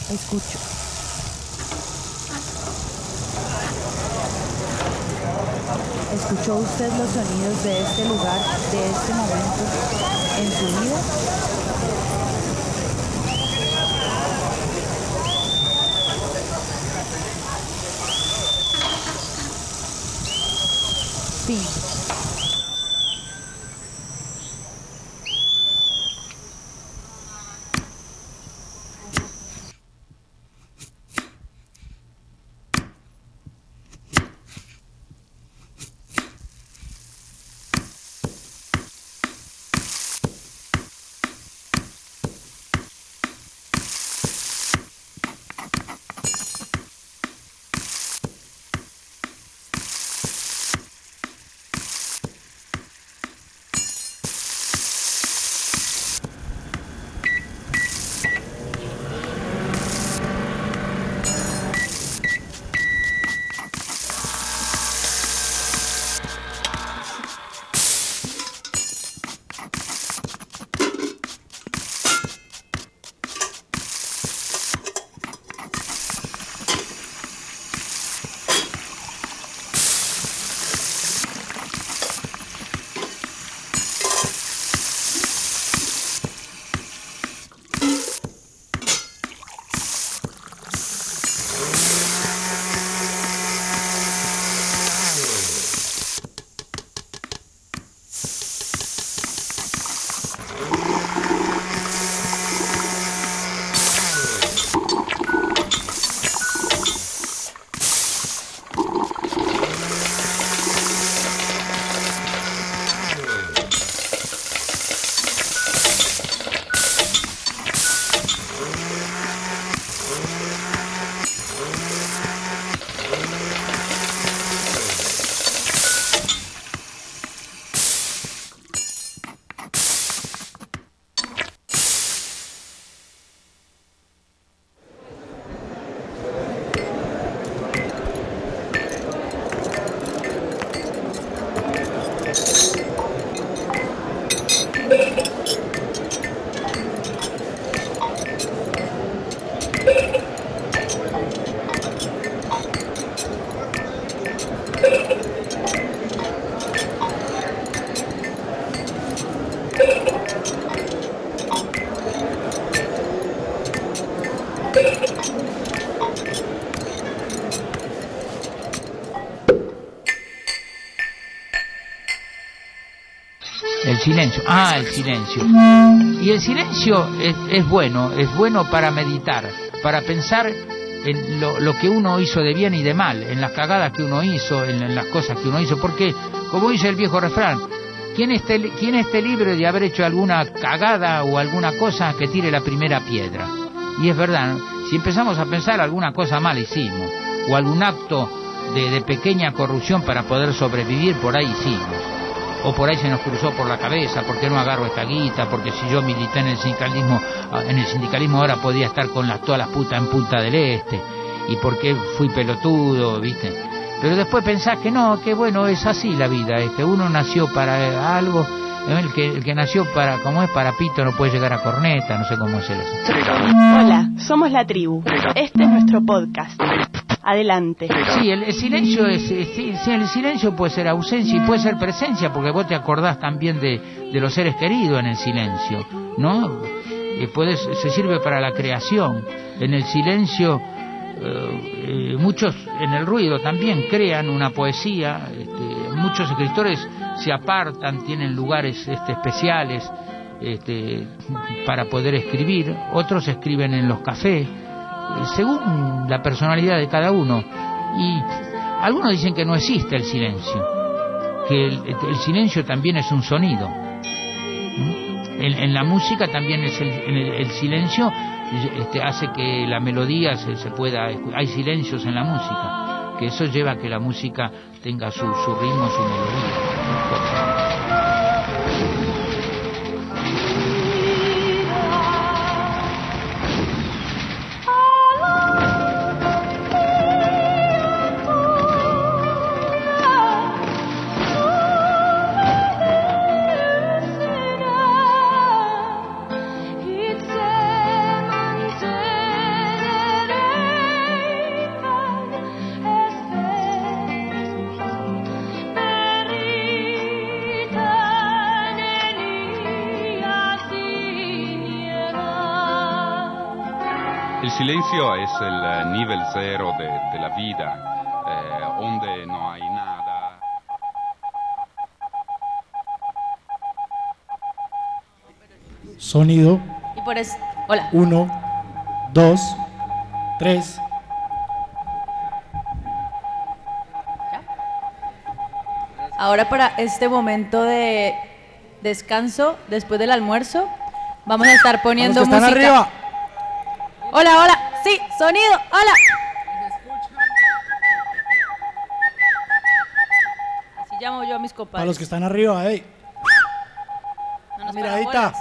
Escucho. ¿Escuchó usted los sonidos de este lugar, de este momento en su vida? Fin. El silencio. El silencio. Y el silencio es bueno para meditar, para pensar en lo que uno hizo de bien y de mal, en las cagadas que uno hizo, en las cosas que uno hizo, porque, como dice el viejo refrán, ¿quién esté libre de haber hecho alguna cagada o alguna cosa, que tire la primera piedra? Y es verdad, ¿no? Si empezamos a pensar alguna cosa mal hicimos, o algún acto de pequeña corrupción para poder sobrevivir, por ahí hicimos. O por ahí se nos cruzó por la cabeza, ¿por qué no agarro esta guita? Porque si yo milité en el sindicalismo ahora podía estar con todas las putas en Punta del Este. ¿Y por qué fui pelotudo, viste? Pero después pensás que no, que bueno, es así la vida. Uno nació para algo, el que nació para pito no puede llegar a corneta, no sé cómo es eso. Hola, somos La Tribu. Este es nuestro podcast. Adelante. Sí, el silencio el silencio puede ser ausencia y puede ser presencia, porque vos te acordás también de los seres queridos en el silencio, ¿no? Se sirve para la creación. En el silencio, muchos en el ruido también crean una poesía. Muchos escritores se apartan, tienen lugares especiales para poder escribir. Otros escriben en los cafés, según la personalidad de cada uno. Y algunos dicen que no existe el silencio, que el silencio también es un sonido. En la música también es el silencio hace que la melodía se pueda. Hay silencios en la música, que eso lleva a que la música tenga su ritmo, su melodía. El silencio es el nivel cero de la vida, donde no hay nada. Sonido. Y por eso, hola. 1, 2, 3. Ahora para este momento de descanso, después del almuerzo, vamos a estar poniendo Los que están música. arriba. Hola, hola, sí, sonido, hola. Así llamo yo a mis compadres. Para los que están arriba, hey. No nos Miradita. parabolas.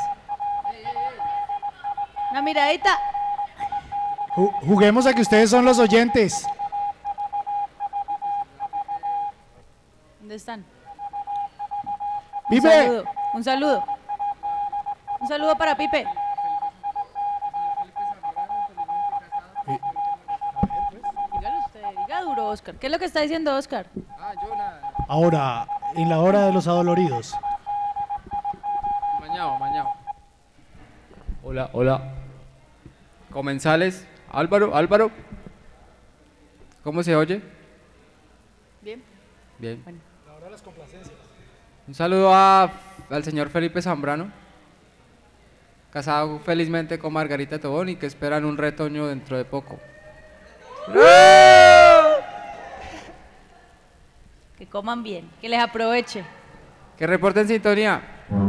Una miradita. Juguemos a que ustedes son los oyentes. ¿Dónde están? Pipe. Un saludo, un saludo. Un saludo para Pipe. Dígalo usted, diga duro, Oscar. ¿Qué es lo que está diciendo Oscar? Ahora, en la hora de los adoloridos. Mañao. Hola. Comensales. Álvaro. ¿Cómo se oye? Bien. Bien. Bueno. Un saludo al señor Felipe Zambrano, casado felizmente con Margarita Tobón y que esperan un retoño dentro de poco. Que coman bien, que les aproveche. Que reporten sintonía.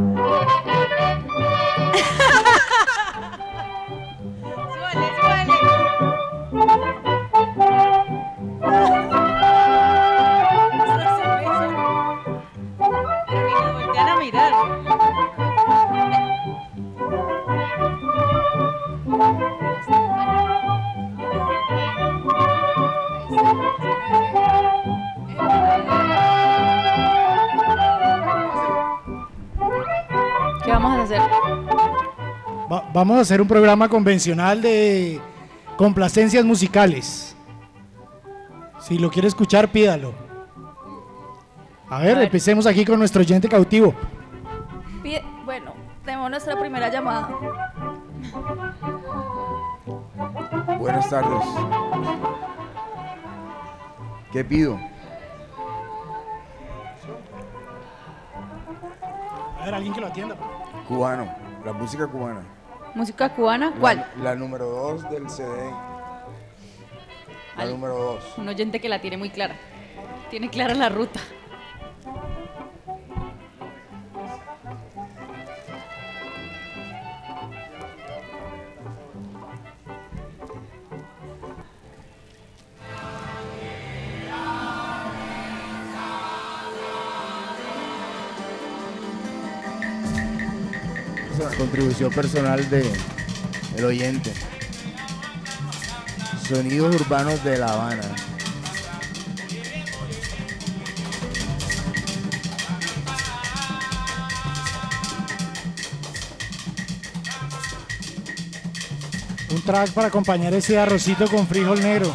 Súbale. Pero ni nos voltean a mirar. ¿Qué vamos a hacer? Vamos a hacer un programa convencional de complacencias musicales. Si lo quiere escuchar, pídalo. A ver, empecemos aquí con nuestro oyente cautivo. Bueno, tenemos nuestra primera llamada. Buenas tardes. ¿Qué pido? A ver, alguien que lo atienda. Cubano, la música cubana. ¿Música cubana? ¿Cuál? La número 2 del CD. La número 2. Un oyente que la tiene muy clara. Tiene clara la ruta. Contribución personal del oyente. Sonidos urbanos de La Habana. Un track para acompañar ese arrocito con frijol negro.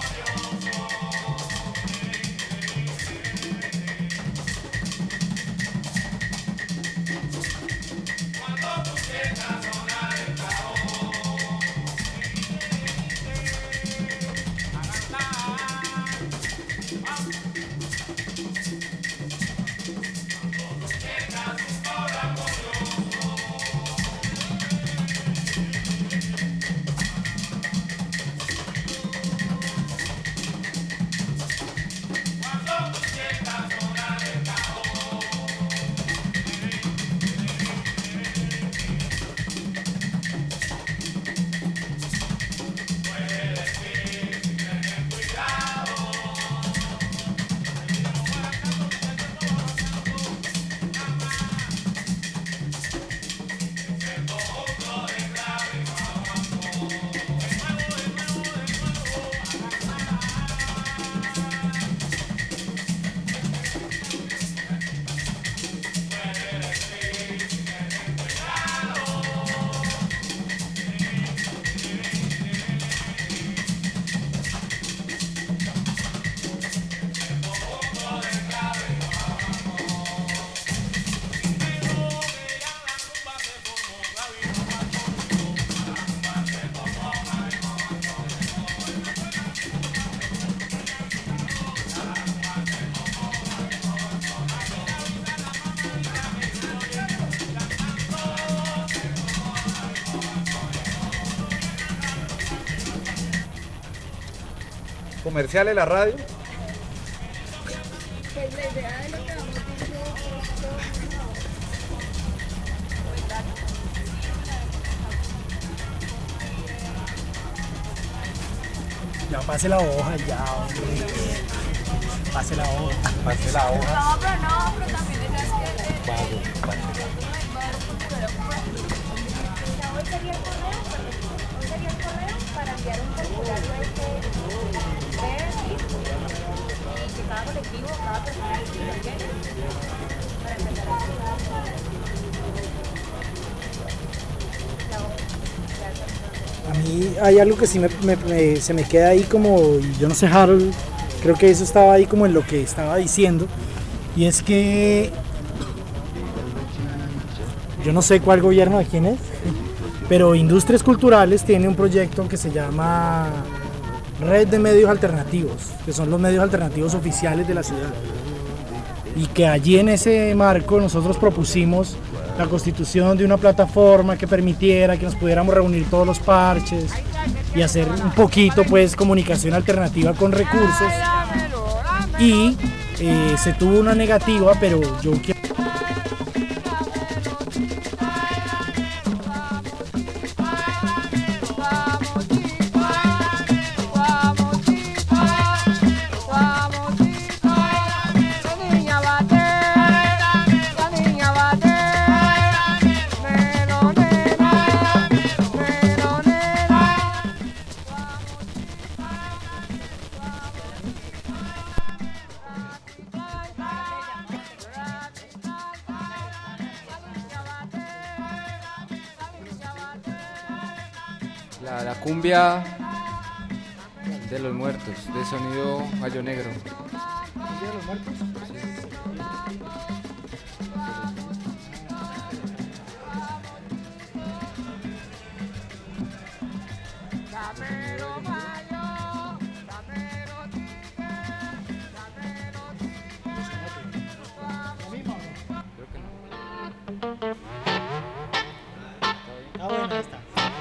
comercial de la radio. Ya pase la hoja, ya, hombre. Pase la hoja. Pase la hoja. No, pero también hoy sería el correo para enviar un formulario a y que cada colectivo, cada persona que lo quiere, para empezar a A mí hay algo que sí se me queda ahí como, y yo no sé, Harold, creo que eso estaba ahí como en lo que estaba diciendo, y es que yo no sé cuál gobierno de quién es, pero Industrias Culturales tiene un proyecto que se llama Red de Medios Alternativos, que son los medios alternativos oficiales de la ciudad, y que allí en ese marco nosotros propusimos la constitución de una plataforma que permitiera que nos pudiéramos reunir todos los parches y hacer un poquito pues comunicación alternativa con recursos, y se tuvo una negativa, pero yo quiero... La cumbia de los muertos, de sonido gallo negro. ¿Cumbia de los muertos? Ah, bueno, ahí está.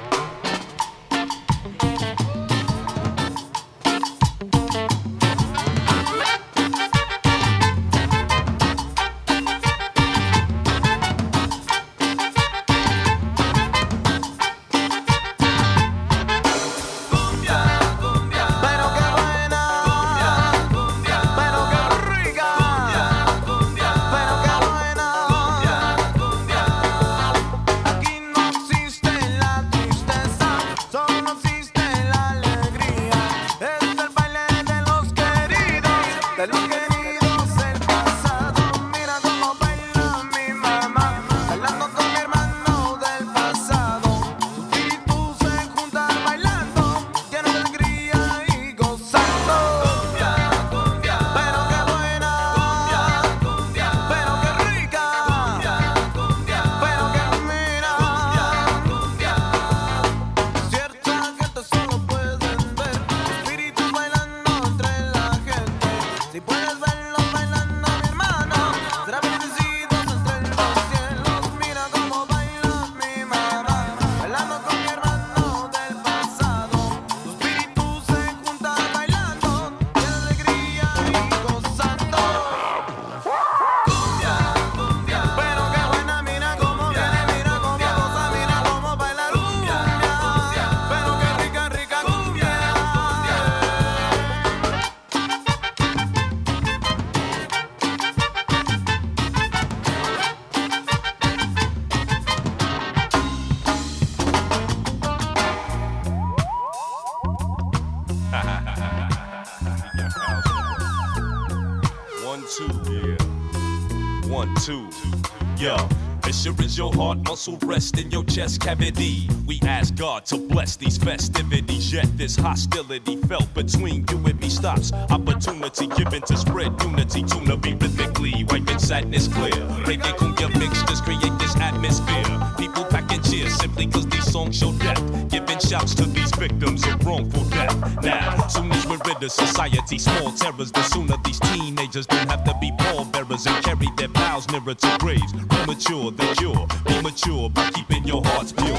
Your heart muscle rest in your chest cavity. We ask God to bless these festivities. Yet this hostility felt between you and me stops. Opportunity given to spread unity. Tuna be rhythmically wiping sadness clear. Reggae cumbia mixtures create this atmosphere. People packing cheers simply cause these songs show death. Giving shouts to these victims of wrongful death. Now, soon as we're rid of society, small terrors, the sooner these teenagers don't have to be pallbearers and carry their vows nearer to graves. Premature, the cure. Be mature by keeping your hearts pure.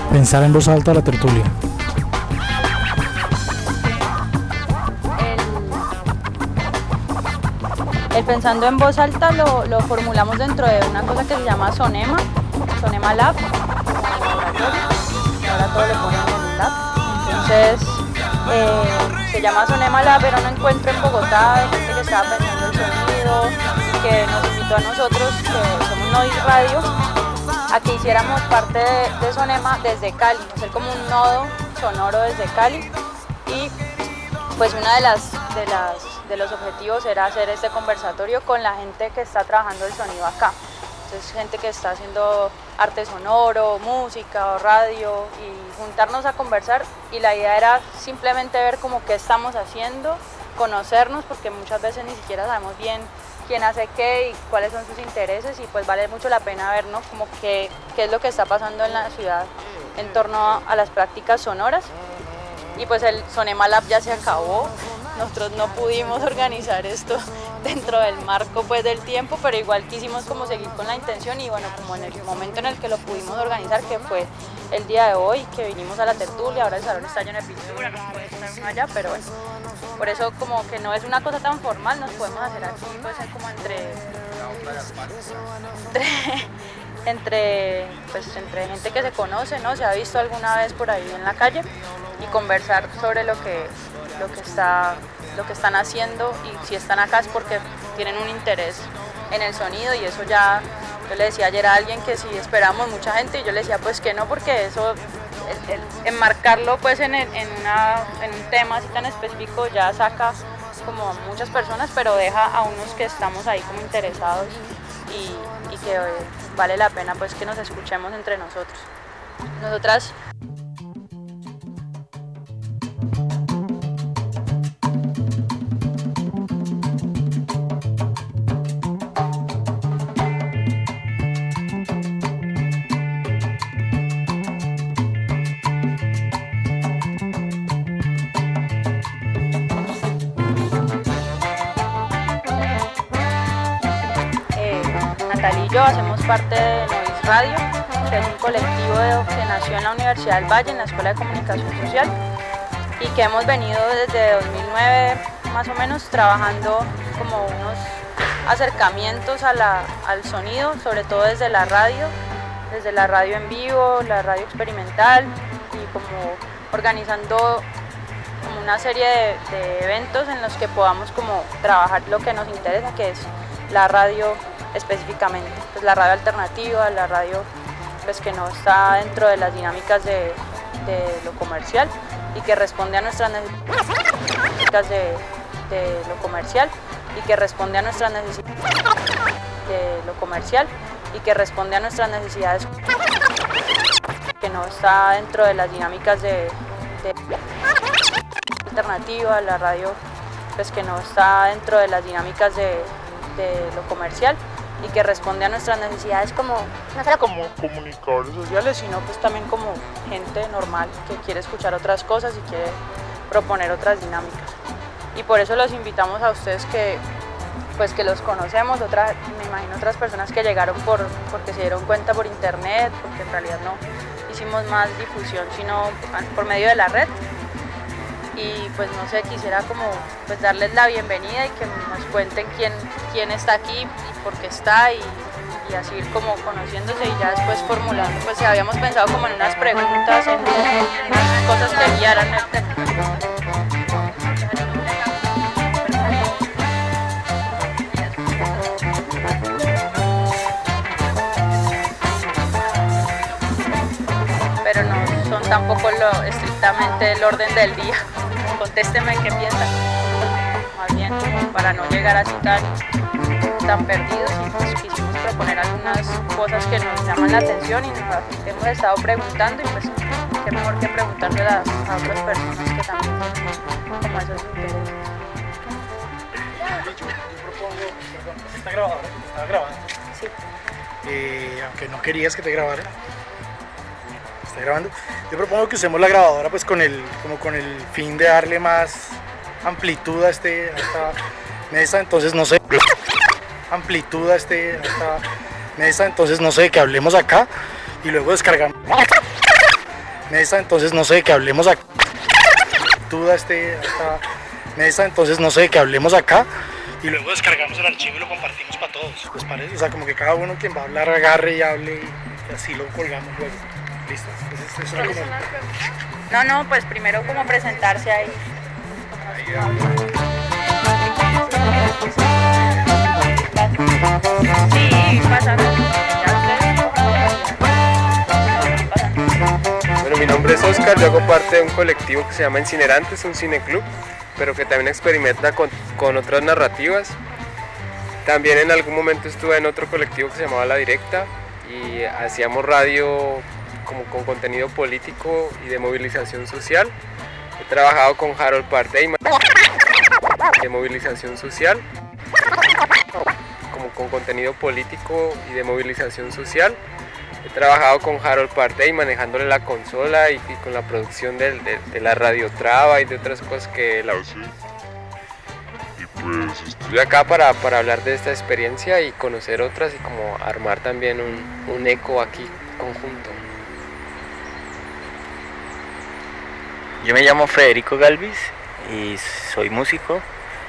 Pensar en voz alta la tertulia. El pensando en voz alta lo formulamos dentro de una cosa que se llama Sonema Lab, ahora todo le ponen en el lab. Entonces se llama Sonema Lab, era un encuentro en Bogotá de gente que estaba pensando el sonido y que nos invitó a nosotros, que somos Noise Radio, a que hiciéramos parte de Sonema desde Cali, hacer como un nodo sonoro desde Cali. Y pues una de los objetivos era hacer este conversatorio con la gente que está trabajando el sonido acá. Entonces, gente que está haciendo arte sonoro, música o radio, y juntarnos a conversar, y la idea era simplemente ver como qué estamos haciendo, conocernos, porque muchas veces ni siquiera sabemos bien quién hace qué y cuáles son sus intereses, y pues vale mucho la pena ver, ¿no?, como qué es lo que está pasando en la ciudad en torno a las prácticas sonoras. Y pues el Sonema Lab ya se acabó, nosotros no pudimos organizar esto dentro del marco pues del tiempo, pero igual quisimos como seguir con la intención, y bueno, como en el momento en el que lo pudimos organizar, que fue el día de hoy, que vinimos a la tertulia, ahora el salón está lleno de pintura, no puede estar allá, pero bueno, por eso como que no es una cosa tan formal, nos podemos hacer aquí pues como entre gente que se conoce, ¿no? Se ha visto alguna vez por ahí en la calle, y conversar sobre lo que están haciendo, y si están acá es porque tienen un interés en el sonido, y eso ya, yo le decía ayer a alguien que si esperamos mucha gente, y yo le decía pues que no, porque eso, el enmarcarlo pues en un tema así tan específico ya saca como a muchas personas, pero deja a unos que estamos ahí como interesados, y que vale la pena pues que nos escuchemos entre nosotros. Nosotras Natalia y yo hacemos parte de Noise Radio, que es un colectivo que nació en la Universidad del Valle, en la Escuela de Comunicación Social, y que hemos venido desde 2009 más o menos trabajando como unos acercamientos al sonido, sobre todo desde la radio en vivo, la radio experimental, y como organizando como una serie de eventos en los que podamos como trabajar lo que nos interesa, que es la radio específicamente, pues la radio alternativa, la radio pues que no está dentro de las dinámicas de lo comercial, y que responde a nuestras necesidades de lo comercial, y que responde a nuestras necesidades de lo comercial, y que responde a nuestras necesidades, que no está dentro de las dinámicas de alternativa, la radio pues que no está dentro de las dinámicas de lo comercial, y que responde a nuestras necesidades como, no solo como comunicadores sociales, sino pues también como gente normal que quiere escuchar otras cosas y quiere proponer otras dinámicas. Y por eso los invitamos a ustedes que los conocemos, me imagino otras personas que llegaron porque se dieron cuenta por internet, porque en realidad no hicimos más difusión sino por medio de la red. Y pues no sé, quisiera como pues darles la bienvenida, y que nos cuenten quién está aquí y por qué está, y así ir como conociéndose, y ya después formulando, pues si habíamos pensado como en unas preguntas, en unas cosas que guiaran el tema. Pero no son tampoco estrictamente el orden del día. Contésteme qué piensan, más bien para no llegar así tan perdidos, y pues quisimos proponer algunas cosas que nos llaman la atención y nos hemos estado preguntando, y pues qué mejor que preguntárselas a otras personas que también como esos intereses. Yo propongo, perdón, ¿está grabado? ¿Estaba grabando? Sí. Aunque no querías que te grabara. Está grabando. Yo propongo que usemos la grabadora pues con el fin de darle más amplitud a esta mesa, entonces no sé, que hablemos acá y luego descargamos Mesa, entonces no sé de qué hablemos acá. Duda esta mesa, entonces no sé de qué hablemos acá. Y luego descargamos el archivo y lo compartimos para todos, ¿les parece? O sea, como que cada uno quien va a hablar agarre y hable y así lo colgamos luego. ¿Listo? Eso era como... No, pues primero como presentarse ahí. Sí, pasando. Bueno, mi nombre es Oscar, yo hago parte de un colectivo que se llama Incinerantes, un cineclub, pero que también experimenta con otras narrativas. También en algún momento estuve en otro colectivo que se llamaba La Directa y hacíamos radio como con contenido político y de movilización social. He trabajado con Harold Pardeyman de movilización social, como con contenido político y de movilización social. He trabajado con Harold Pardey manejándole la consola y con la producción de la radiotrava y de otras cosas que él hace. Y pues estoy acá para hablar de esta experiencia y conocer otras y como armar también un eco aquí conjunto. Yo me llamo Federico Galvis y soy músico.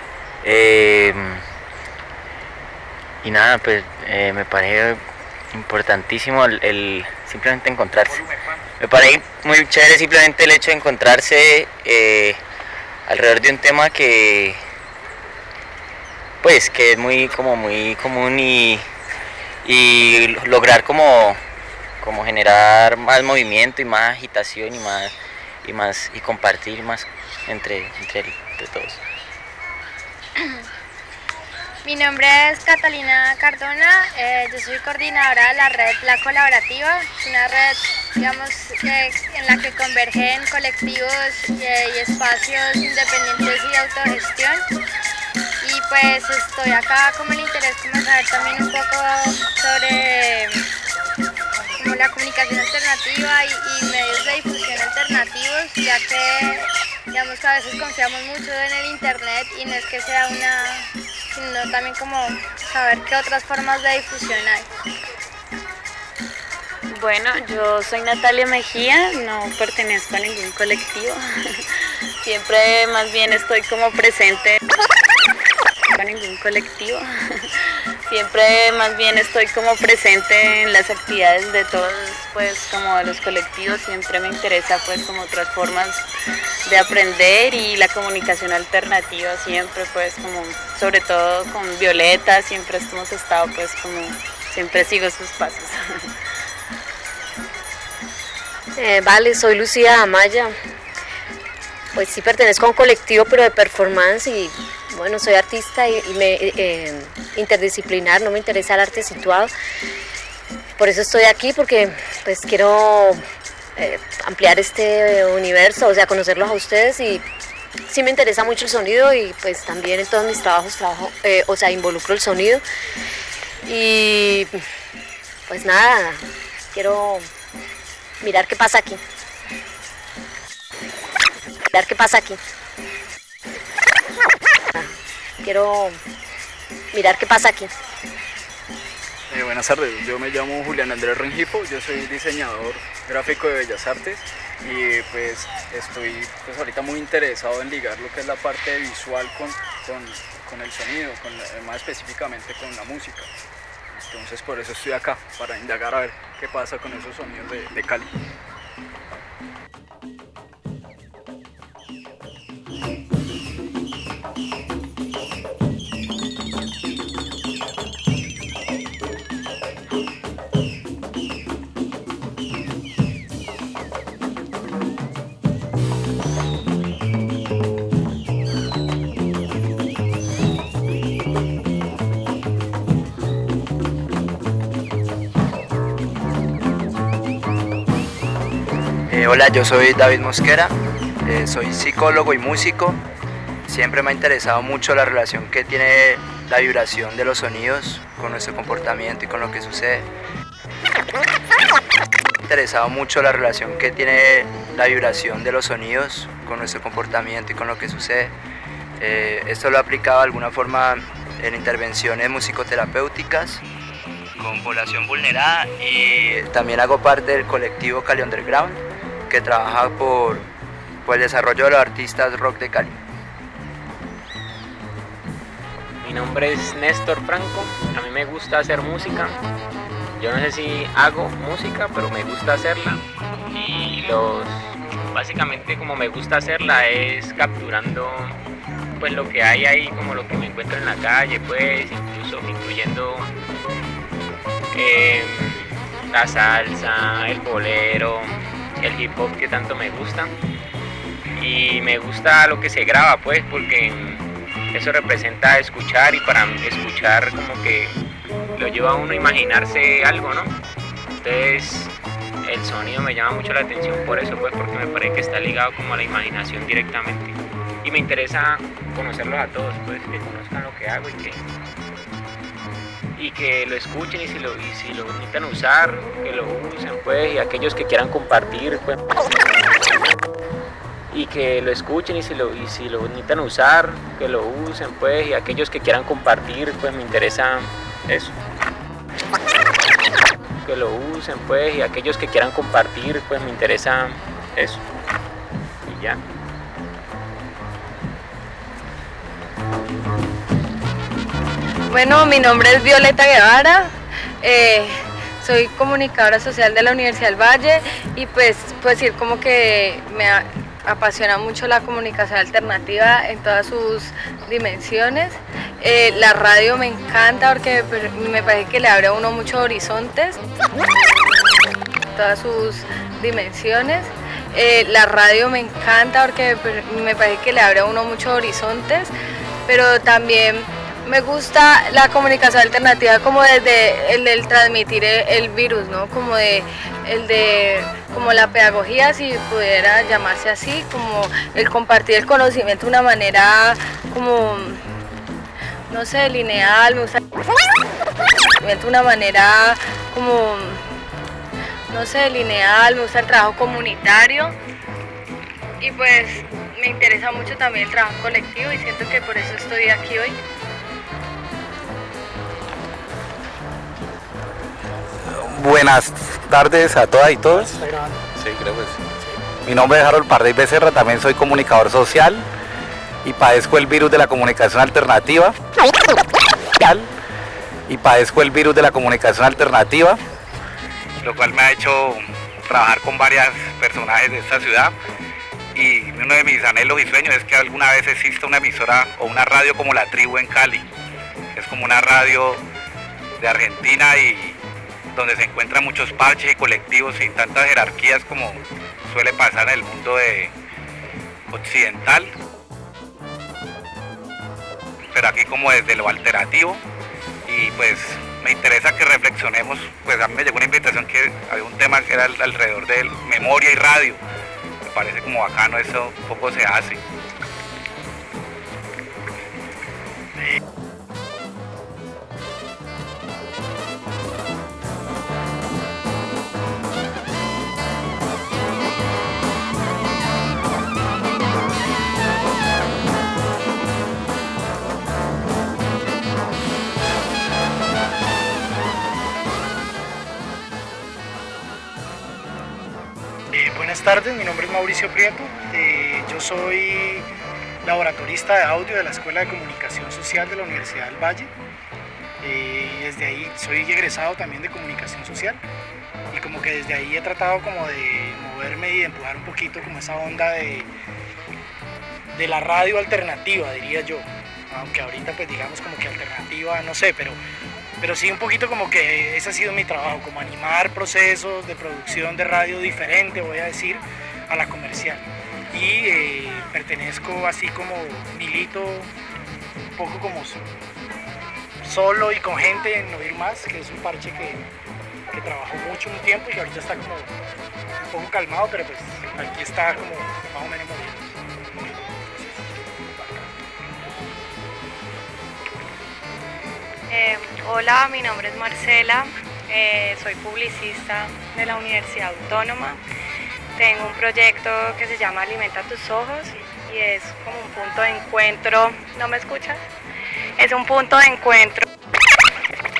Y nada, pues me parece importantísimo el simplemente encontrarse. Me parece muy chévere simplemente el hecho de encontrarse alrededor de un tema que pues que es muy común y lograr como generar más movimiento y más agitación y compartir más entre todos. Mi nombre es Catalina Cardona, yo soy coordinadora de la red La Colaborativa, una red, digamos, en la que convergen colectivos y espacios independientes y de autogestión. Y pues estoy acá con el interés de saber también un poco sobre como la comunicación alternativa y medios de difusión alternativos, ya que digamos que a veces confiamos mucho en el internet y no es que sea sino también como saber qué otras formas de difusión hay. Bueno, yo soy Natalia Mejía, no pertenezco a ningún colectivo, siempre más bien estoy como presente a ningún colectivo. Siempre más bien estoy como presente en las actividades de todos, pues como de los colectivos, siempre me interesa pues como otras formas de aprender y la comunicación alternativa siempre pues como, sobre todo con Violeta, siempre hemos estado pues como, siempre sigo sus pasos. Vale, soy Lucía Amaya, pues sí pertenezco a un colectivo pero de performance y bueno, soy artista y interdisciplinar, no me interesa el arte situado, por eso estoy aquí porque pues quiero ampliar este universo, o sea, conocerlos a ustedes y sí me interesa mucho el sonido y pues también en todos mis trabajos involucro el sonido y pues nada, quiero mirar qué pasa aquí. Quiero mirar qué pasa aquí. Buenas tardes, yo me llamo Julián Andrés Rengifo, yo soy diseñador gráfico de Bellas Artes y pues estoy pues ahorita muy interesado en ligar lo que es la parte visual con el sonido, más específicamente con la música. Entonces por eso estoy acá, para indagar a ver qué pasa con esos sonidos de Cali. Hola, yo soy David Mosquera, soy psicólogo y músico. Siempre me ha interesado mucho la relación que tiene la vibración de los sonidos con nuestro comportamiento y con lo que sucede. Me ha interesado mucho la relación que tiene la vibración de los sonidos con nuestro comportamiento y con lo que sucede. Esto lo he aplicado de alguna forma en intervenciones musicoterapéuticas con población vulnerada y también hago parte del colectivo Cali Underground, que trabaja por el desarrollo de los artistas rock de Cali. Mi nombre es Néstor Franco, a mí me gusta hacer música. Yo no sé si hago música, pero me gusta hacerla. Y básicamente como me gusta hacerla es capturando pues lo que hay ahí, como lo que me encuentro en la calle, pues incluyendo la salsa, el bolero, el hip hop que tanto me gusta. Y me gusta lo que se graba, pues, porque eso representa escuchar, y para escuchar como que lo lleva a uno a imaginarse algo, ¿no? Entonces el sonido me llama mucho la atención por eso, pues, porque me parece que está ligado como a la imaginación directamente. Y me interesa conocerlos a todos, pues, que conozcan lo que hago y que lo escuchen, y si lo necesitan usar, que lo usen, pues, y aquellos que quieran compartir, pues, y que lo escuchen, y si lo necesitan usar, que lo usen, pues, y aquellos que quieran compartir, pues, me interesa eso. Que lo usen, pues, y aquellos que quieran compartir, pues, me interesa eso. Y ya. Bueno, mi nombre es Violeta Guevara, soy comunicadora social de la Universidad del Valle, y pues puedo decir como que me apasiona mucho la comunicación alternativa en todas sus dimensiones. La radio me encanta porque me parece que le abre a uno muchos horizontes, todas sus dimensiones. La radio me encanta porque me parece que le abre a uno muchos horizontes, pero también me gusta la comunicación alternativa como desde el del transmitir el virus, ¿no? Como como la pedagogía, si pudiera llamarse así, como el compartir el conocimiento de una manera como, no sé, lineal, me gusta de una manera como, no sé, lineal, me gusta el trabajo comunitario, y pues me interesa mucho también el trabajo colectivo, y siento que por eso estoy aquí hoy. Buenas tardes a todas y todos. Sí, creo que sí. Mi nombre es Harold Pardey Becerra, también soy comunicador social y padezco el virus de la comunicación alternativa. Lo cual me ha hecho trabajar con varios personajes de esta ciudad, y uno de mis anhelos y sueños es que alguna vez exista una emisora o una radio como La Tribu en Cali. Es como una radio de Argentina y donde se encuentran muchos parches y colectivos sin tantas jerarquías como suele pasar en el mundo occidental, pero aquí como desde lo alternativo. Y pues me interesa que reflexionemos, pues a mí me llegó una invitación que había un tema que era alrededor de memoria y radio. Me parece como bacano, eso poco se hace. Buenas tardes, mi nombre es Mauricio Prieto, yo soy laboratorista de audio de la Escuela de Comunicación Social de la Universidad del Valle, y desde ahí soy egresado también de Comunicación Social, y como que desde ahí he tratado como de moverme y de empujar un poquito como esa onda de la radio alternativa, diría yo, aunque ahorita pues digamos como que alternativa, no sé, pero sí un poquito como que ese ha sido mi trabajo, como animar procesos de producción de radio diferente, voy a decir, a la comercial. Y pertenezco así como milito un poco como solo y con gente en Oír Más, que es un parche que trabajó mucho un tiempo y ahorita está como un poco calmado, pero pues aquí está como más o menos moviendo. Hola, mi nombre es Marcela, soy publicista de la Universidad Autónoma. Tengo un proyecto que se llama Alimenta tus ojos y es como un punto de encuentro. ¿No me escuchas? Es un punto de encuentro.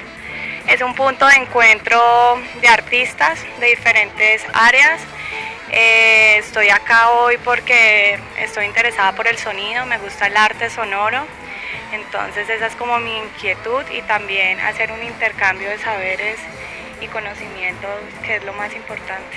Es un punto de encuentro de artistas de diferentes áreas Estoy acá hoy porque estoy interesada por el sonido, me gusta el arte sonoro, entonces esa es como mi inquietud y también hacer un intercambio de saberes y conocimientos, que es lo más importante.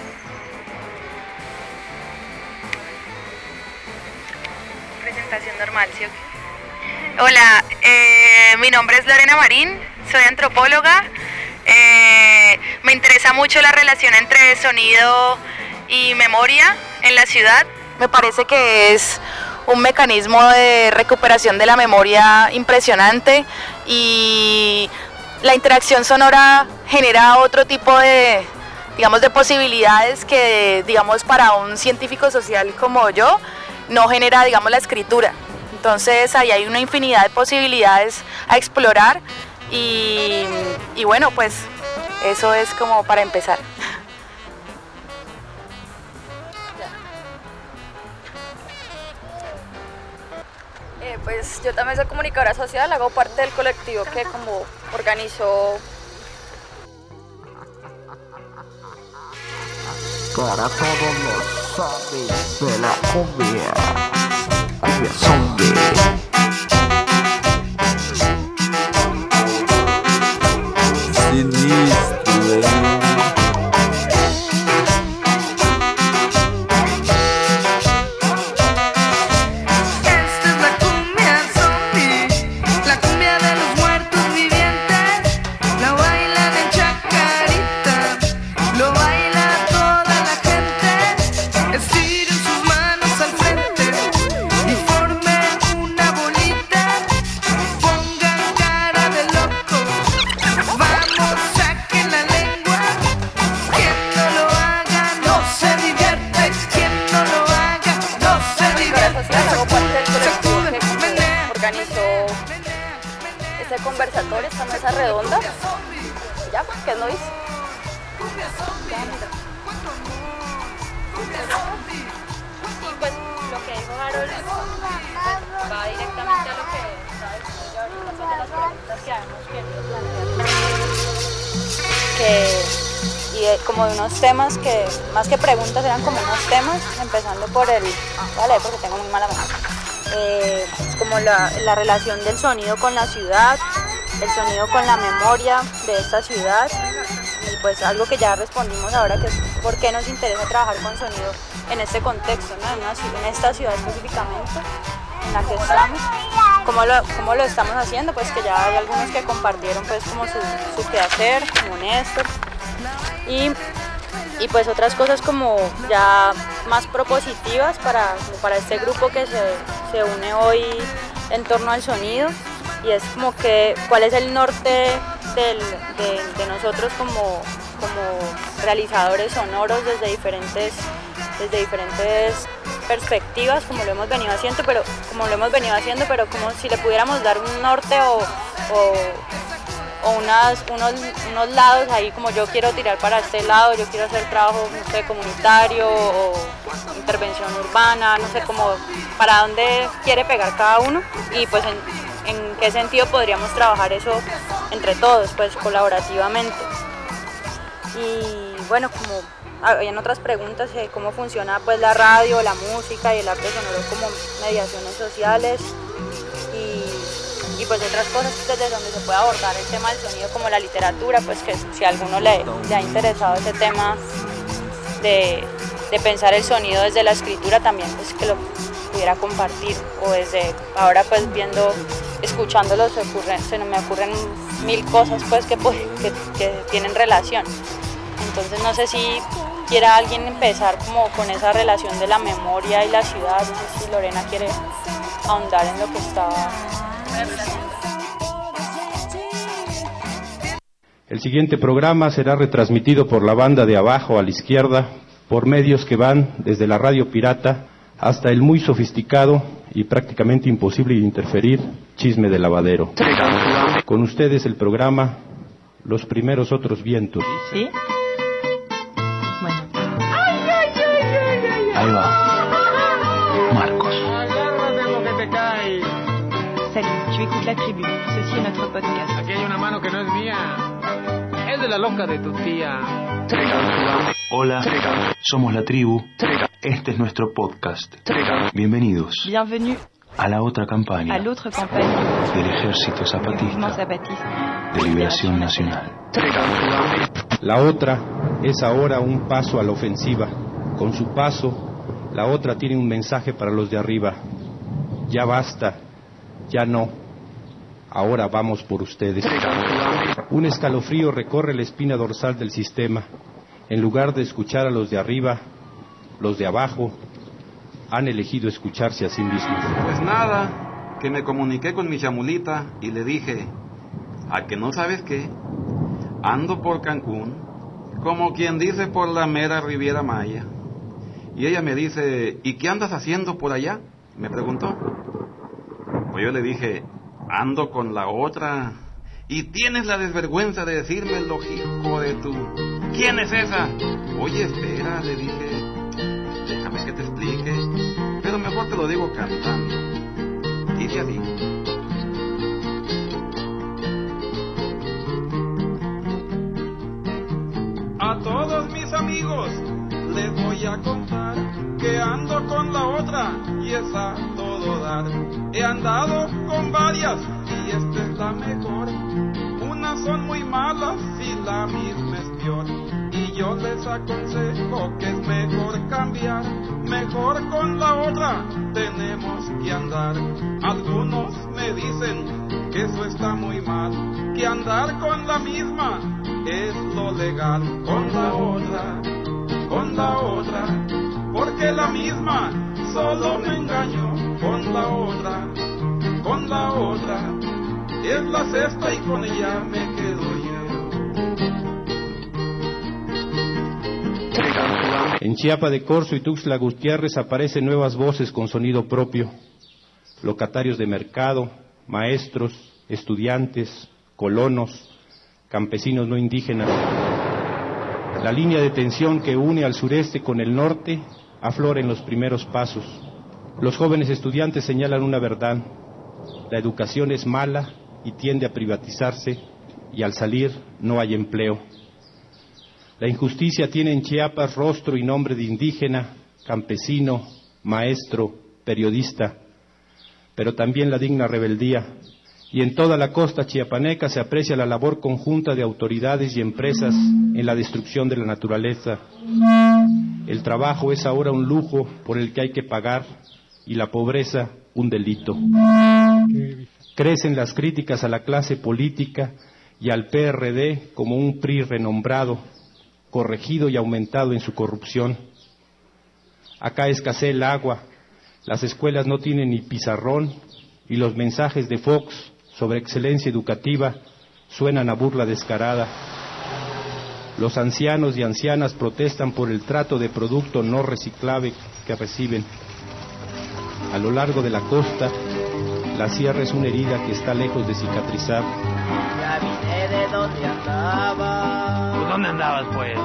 Presentación normal, ¿sí? Hola, mi nombre es Lorena Marín, soy antropóloga. Me interesa mucho la relación entre sonido y memoria en la ciudad. Me parece que es un mecanismo de recuperación de la memoria impresionante y la interacción sonora genera otro tipo de, digamos, de posibilidades que, digamos, para un científico social como yo no genera, digamos, la escritura. Entonces ahí hay una infinidad de posibilidades a explorar y bueno, pues eso es como para empezar. Pues yo también soy comunicadora social, hago parte del colectivo que como organizó. Para todos los zombies de la cumbia zombie. Sinistro. Conversatorio, esta mesa redonda. Ya, ¿qué no hice? Y pues lo que dijo Harold pues, va directamente a lo que sabes, yo ahorita son de las preguntas que habíamos querido plantear. Como de unos temas que, más que preguntas, eran como unos temas, empezando por el, vale, porque tengo muy mala memoria. Es como la relación del sonido con la ciudad, el sonido con la memoria de esta ciudad y pues algo que ya respondimos ahora, que es por qué nos interesa trabajar con sonido en este contexto, ¿no? En esta ciudad específicamente en la que estamos. ¿Cómo lo estamos haciendo? Pues que ya hay algunos que compartieron pues como su quehacer, como Néstor, y pues otras cosas como ya más propositivas para este grupo que se une hoy en torno al sonido, y es como que cuál es el norte de nosotros como realizadores sonoros desde diferentes perspectivas, como lo hemos venido haciendo, pero como si le pudiéramos dar un norte o unos lados ahí, como yo quiero tirar para este lado, yo quiero hacer trabajo, no sé, comunitario o intervención urbana, no sé, como para dónde quiere pegar cada uno y pues en qué sentido podríamos trabajar eso entre todos, pues colaborativamente. Y bueno, como habían otras preguntas, cómo funciona pues la radio, la música y el arte sonoro como mediaciones sociales y pues otras cosas desde donde se puede abordar el tema del sonido, como la literatura, pues que si a alguno le ha interesado ese tema de pensar el sonido desde la escritura también, pues que lo pudiera compartir, o desde ahora pues escuchándolo se me ocurren mil cosas pues que tienen relación. Entonces no sé si quiera alguien empezar como con esa relación de la memoria y la ciudad, no sé si Lorena quiere ahondar en lo que estaba. El siguiente programa será retransmitido por la banda de abajo a la izquierda, por medios que van desde la radio pirata hasta el muy sofisticado y prácticamente imposible de interferir Chisme de Lavadero. Con ustedes el programa Los Primeros Otros Vientos. ¿Sí? Bueno. Ahí va. Marcos. Agárrate lo que te cae. Salut, tu écoutes La Tribu. Ceci est notre podcast. Aquí hay una mano que no es mía. Es de la loca de tu tía. Hola, somos la tribu. Este es nuestro podcast. Bienvenidos Bienvenue a la otra campaña à l'autre campagne del Ejército du mouvement Zapatista zapatiste de Liberación Nacional. La otra es ahora un paso a la ofensiva. Con su paso, la otra tiene un mensaje para los de arriba. Ya basta, ya no. Ahora vamos por ustedes. Un escalofrío recorre la espina dorsal del sistema. En lugar de escuchar a los de arriba, los de abajo han elegido escucharse a sí mismos. Pues nada, que me comuniqué con mi chamulita y le dije, ¿a que no sabes qué? Ando por Cancún, como quien dice por la mera Riviera Maya. Y ella me dice, ¿y qué andas haciendo por allá? Me preguntó. Pues yo le dije, ando con la otra. Y tienes la desvergüenza de decírmelo, hijo de tu... ¿Quién es esa? Oye, espera, le dije, déjame que te explique, pero mejor te lo digo cantando. Dice así. A todos mis amigos les voy a contar que ando con la otra y es a todo dar. He andado con varias y esta es la mejor. Unas son muy malas y la misma es peor. Y yo les aconsejo que es mejor cambiar. Mejor con la otra tenemos que andar. Algunos me dicen que eso está muy mal, que andar con la misma es lo legal. Con la otra, porque la misma solo me engaño. Con la otra, es la sexta y con ella me quedo yo. En Chiapa de Corzo y Tuxtla Gutiérrez aparecen nuevas voces con sonido propio. Locatarios de mercado, maestros, estudiantes, colonos, campesinos no indígenas. La línea de tensión que une al sureste con el norte aflora en los primeros pasos. Los jóvenes estudiantes señalan una verdad: la educación es mala y tiende a privatizarse, y al salir no hay empleo. La injusticia tiene en Chiapas rostro y nombre de indígena, campesino, maestro, periodista, pero también la digna rebeldía. Y en toda la costa chiapaneca se aprecia la labor conjunta de autoridades y empresas en la destrucción de la naturaleza. El trabajo es ahora un lujo por el que hay que pagar, y la pobreza un delito. Crecen las críticas a la clase política y al PRD como un PRI renombrado, corregido y aumentado en su corrupción. Acá escasea el agua, las escuelas no tienen ni pizarrón, y los mensajes de Fox sobre excelencia educativa suenan a burla descarada. Los ancianos y ancianas protestan por el trato de producto no reciclable que reciben. A lo largo de la costa, la sierra es una herida que está lejos de cicatrizar. Ya vine de donde andaba. ¿Pues dónde andabas, pues?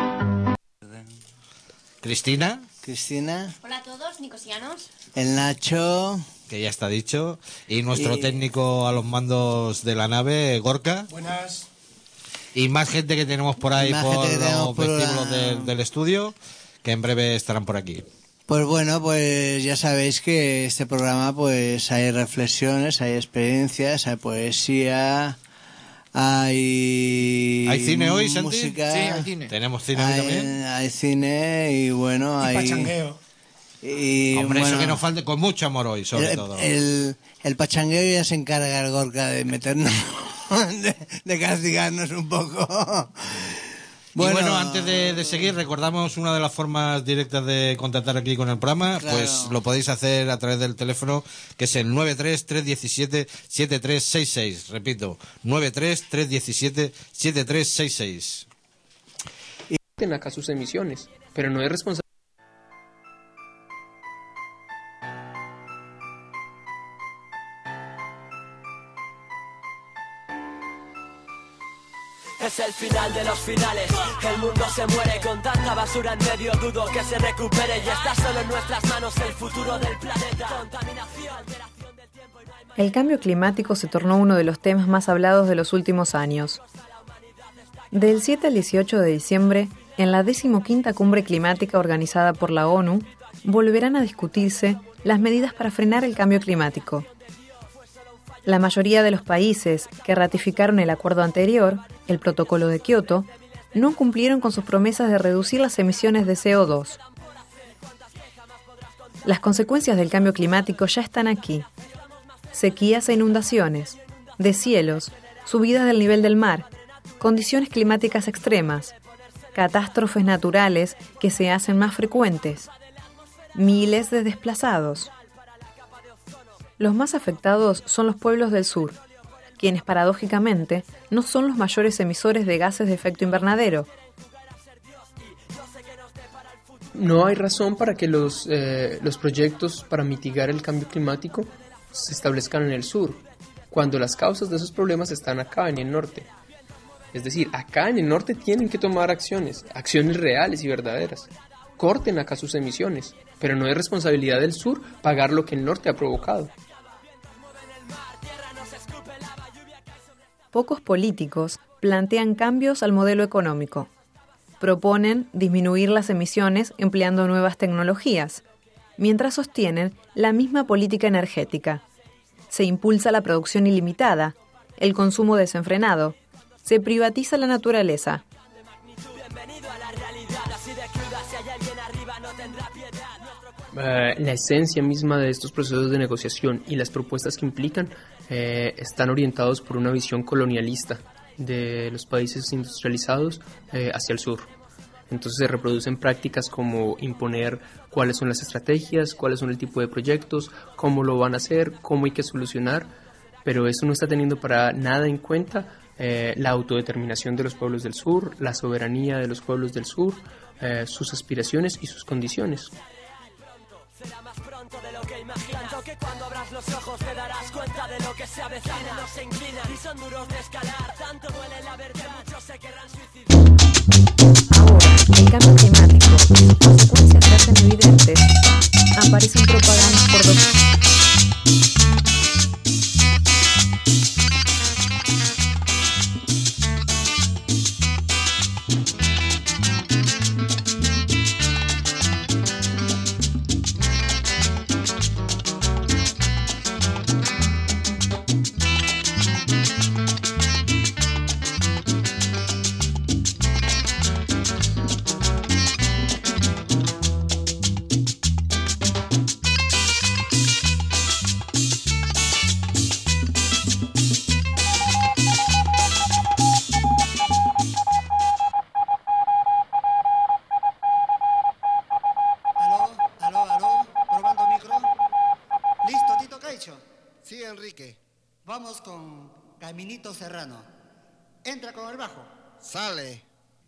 ¿Cristina? Cristina. Hola a todos, nicosianos. El Nacho. Que ya está dicho. Y nuestro técnico a los mandos de la nave, Gorka. Buenas. Y más gente que tenemos por ahí por los vestíbulos del estudio, que en breve estarán por aquí. Pues bueno, pues ya sabéis que este programa pues hay reflexiones, hay experiencias, hay poesía, hay cine hoy, Santi. Música, sí, hay cine. Tenemos cine hoy también. Hay cine y bueno, hay pachangueo. Y hombre, bueno, eso que nos falte, con mucho amor hoy, sobre todo. El pachangueo ya se encarga el Gorka de meternos, de castigarnos un poco. Bueno, antes de seguir, recordamos una de las formas directas de contactar aquí con el programa. Claro. Pues lo podéis hacer a través del teléfono, que es el 93-317-7366. Repito, 93-317-7366. Tienen acá sus emisiones, pero no es responsabilidad. Es el final de los finales. El mundo se muere con tanta basura en medio. Dudo que se recupere y está solo en nuestras manos el futuro del planeta. Contaminación, alteración del tiempo y no hay más. El cambio climático se tornó uno de los temas más hablados de los últimos años. Del 7 al 18 de diciembre, en la 15ª Cumbre Climática organizada por la ONU, volverán a discutirse las medidas para frenar el cambio climático. La mayoría de los países que ratificaron el acuerdo anterior, el Protocolo de Kioto, no cumplieron con sus promesas de reducir las emisiones de CO2. Las consecuencias del cambio climático ya están aquí. Sequías e inundaciones, deshielos, subidas del nivel del mar, condiciones climáticas extremas, catástrofes naturales que se hacen más frecuentes, miles de desplazados. Los más afectados son los pueblos del sur, quienes paradójicamente no son los mayores emisores de gases de efecto invernadero. No hay razón para que los proyectos para mitigar el cambio climático se establezcan en el sur, cuando las causas de esos problemas están acá en el norte. Es decir, acá en el norte tienen que tomar acciones reales y verdaderas. Corten acá sus emisiones, pero no es responsabilidad del sur pagar lo que el norte ha provocado. Pocos políticos plantean cambios al modelo económico. Proponen disminuir las emisiones empleando nuevas tecnologías, mientras sostienen la misma política energética. Se impulsa la producción ilimitada, el consumo desenfrenado, se privatiza la naturaleza. La esencia misma de estos procesos de negociación y las propuestas que implican están orientados por una visión colonialista de los países industrializados hacia el sur. Entonces se reproducen prácticas como imponer cuáles son las estrategias, cuáles son el tipo de proyectos, cómo lo van a hacer, cómo hay que solucionar, pero eso no está teniendo para nada en cuenta la autodeterminación de los pueblos del sur, la soberanía de los pueblos del sur, sus aspiraciones y sus condiciones. Será más pronto de lo que imaginas. Tanto que cuando abras los ojos te darás cuenta de lo que se avecina. No se inclinan y son duros de escalar. Tanto duele la verdad que muchos se querrán suicidar. Ahora, el cambio climático y sus consecuencias se hacen evidentes. Aparecen propagandas por doquier. Sí, Enrique. Vamos con Caminito Serrano. Entra con el bajo. Sale.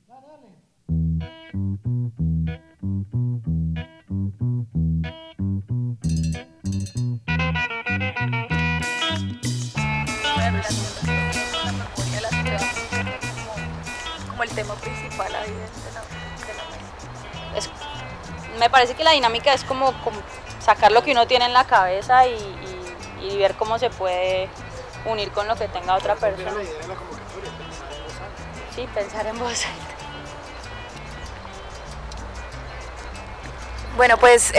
Como el tema principal ahí de la mesa. Me parece que la dinámica es como sacar lo que uno tiene en la cabeza y ver cómo se puede unir con lo que tenga otra persona. Sí, pensar en voz alta. Bueno, pues,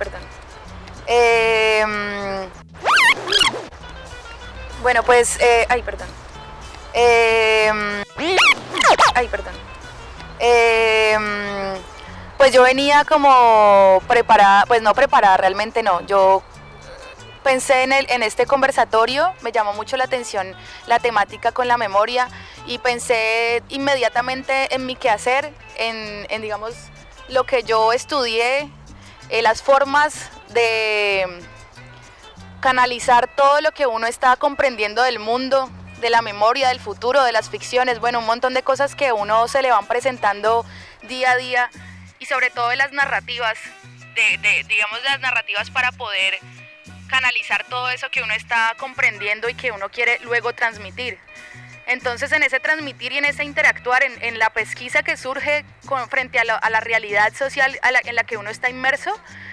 pues yo venía como preparada, pues no preparada, realmente no. Yo pensé en este conversatorio, me llamó mucho la atención la temática con la memoria y pensé inmediatamente en mi quehacer, en digamos, lo que yo estudié, las formas de canalizar todo lo que uno está comprendiendo del mundo, de la memoria, del futuro, de las ficciones, bueno, un montón de cosas que a uno se le van presentando día a día y sobre todo de las narrativas, digamos las narrativas para poder canalizar todo eso que uno está comprendiendo y que uno quiere luego transmitir. Entonces en ese transmitir y en ese interactuar, en la pesquisa que surge frente a la realidad social en la que uno está inmerso,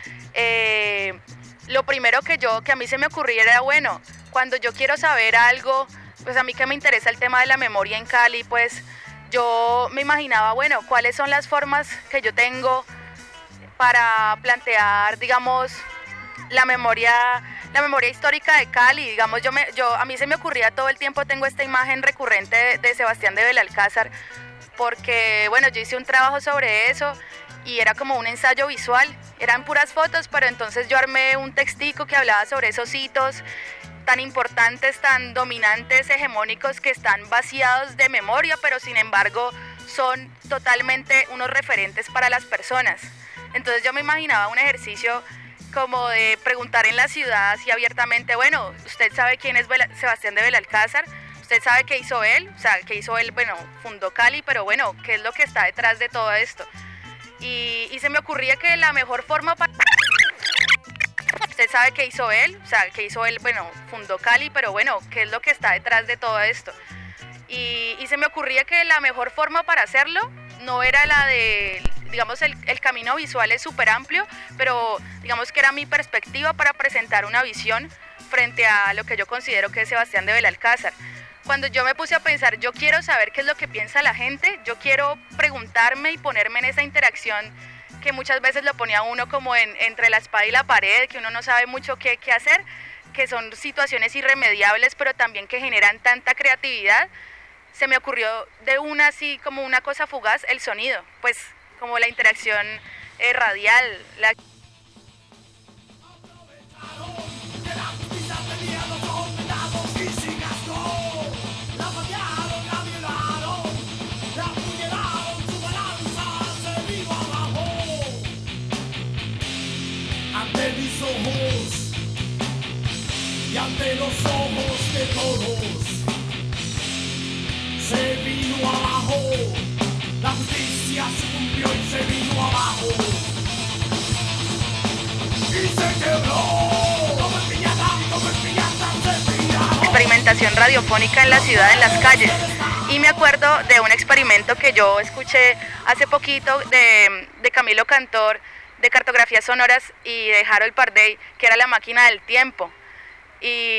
lo primero que a mí se me ocurría era, bueno, cuando yo quiero saber algo, pues a mí que me interesa el tema de la memoria en Cali, pues yo me imaginaba, bueno, cuáles son las formas que yo tengo para plantear, digamos, la memoria histórica de Cali. Digamos, a mí se me ocurría todo el tiempo, tengo esta imagen recurrente de Sebastián de Belalcázar, porque, bueno, yo hice un trabajo sobre eso y era como un ensayo visual, eran puras fotos, pero entonces yo armé un textico que hablaba sobre esos hitos tan importantes, tan dominantes, hegemónicos, que están vaciados de memoria, pero sin embargo son totalmente unos referentes para las personas. Entonces yo me imaginaba un ejercicio como de preguntar en la ciudad así abiertamente, bueno, ¿usted sabe quién es Sebastián de Belalcázar? ¿Usted sabe qué hizo él? O sea, ¿qué hizo él? Bueno, fundó Cali, pero bueno, ¿qué es lo que está detrás de todo esto? Y se me ocurría que la mejor forma para... ¿Usted sabe qué hizo él? O sea, ¿qué hizo él? Bueno, fundó Cali, pero bueno, ¿qué es lo que está detrás de todo esto? Y se me ocurría que la mejor forma para hacerlo no era la de, digamos, el camino visual es súper amplio, pero digamos que era mi perspectiva para presentar una visión frente a lo que yo considero que es Sebastián de Belalcázar. Cuando yo me puse a pensar, yo quiero saber qué es lo que piensa la gente, yo quiero preguntarme y ponerme en esa interacción que muchas veces lo ponía uno como entre la espada y la pared, que uno no sabe mucho qué hacer, que son situaciones irremediables, pero también que generan tanta creatividad. Se me ocurrió de una así como una cosa fugaz, el sonido, pues como la interacción radial. Ante mis ojos y ante los ojos de todos se vino abajo, la justicia sucumbió y se vino abajo y se quebró como en piñata y como en piñata se tiró. Experimentación radiofónica en la ciudad, en las calles. Y me acuerdo de un experimento que yo escuché hace poquito de Camilo Cantor, de Cartografías Sonoras, y de Harold Pardey, que era la máquina del tiempo. Y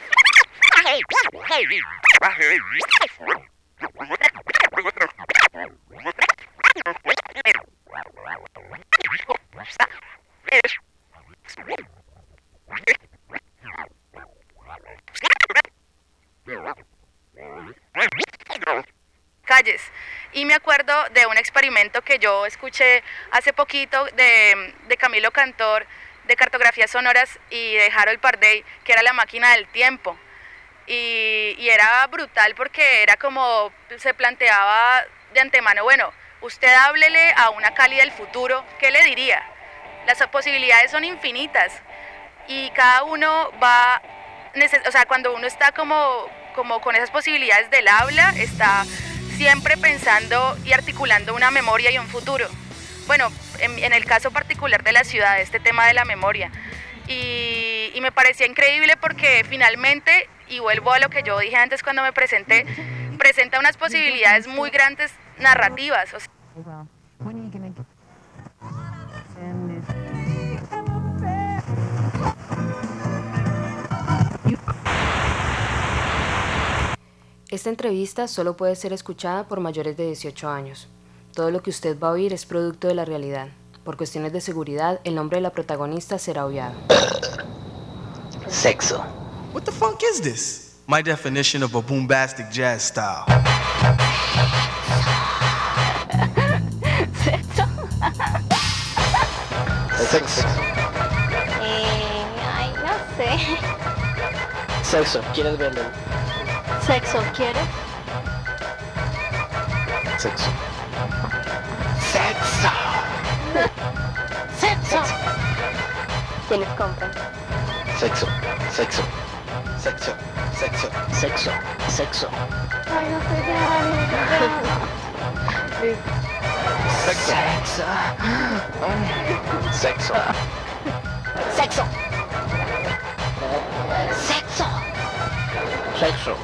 calles. Y me acuerdo de un experimento que yo escuché hace poquito de Camilo Cantor, de Cartografías Sonoras, y de Harold Pardey, que era la máquina del tiempo. Y era brutal porque era como se planteaba de antemano, bueno, usted háblele a una Cali del futuro, ¿qué le diría? Las posibilidades son infinitas y cada uno va, o sea, cuando uno está como con esas posibilidades del habla, está siempre pensando y articulando una memoria y un futuro. Bueno, en el caso particular de la ciudad, este tema de la memoria. Y me parecía increíble porque finalmente, y vuelvo a lo que yo dije antes cuando me presenté, presenta unas posibilidades muy grandes narrativas. O sea, esta entrevista solo puede ser escuchada por mayores de 18 años. Todo lo que usted va a oír es producto de la realidad. Por cuestiones de seguridad, el nombre de la protagonista será obviado. Sexo. What the funk is this? My definition of a boombastic jazz style. Sexo. Ay, no sé. Sexo, ¿quieres verlo? ¿Sexo quieres? Sexo. Sexo. Sexo. ¿Quiénes compran? Sexo, sexo, sexo, sexo, sexo, sexo. Ay, no sé qué. Sexo. Sexo. Sexo. Sexo. Sexo.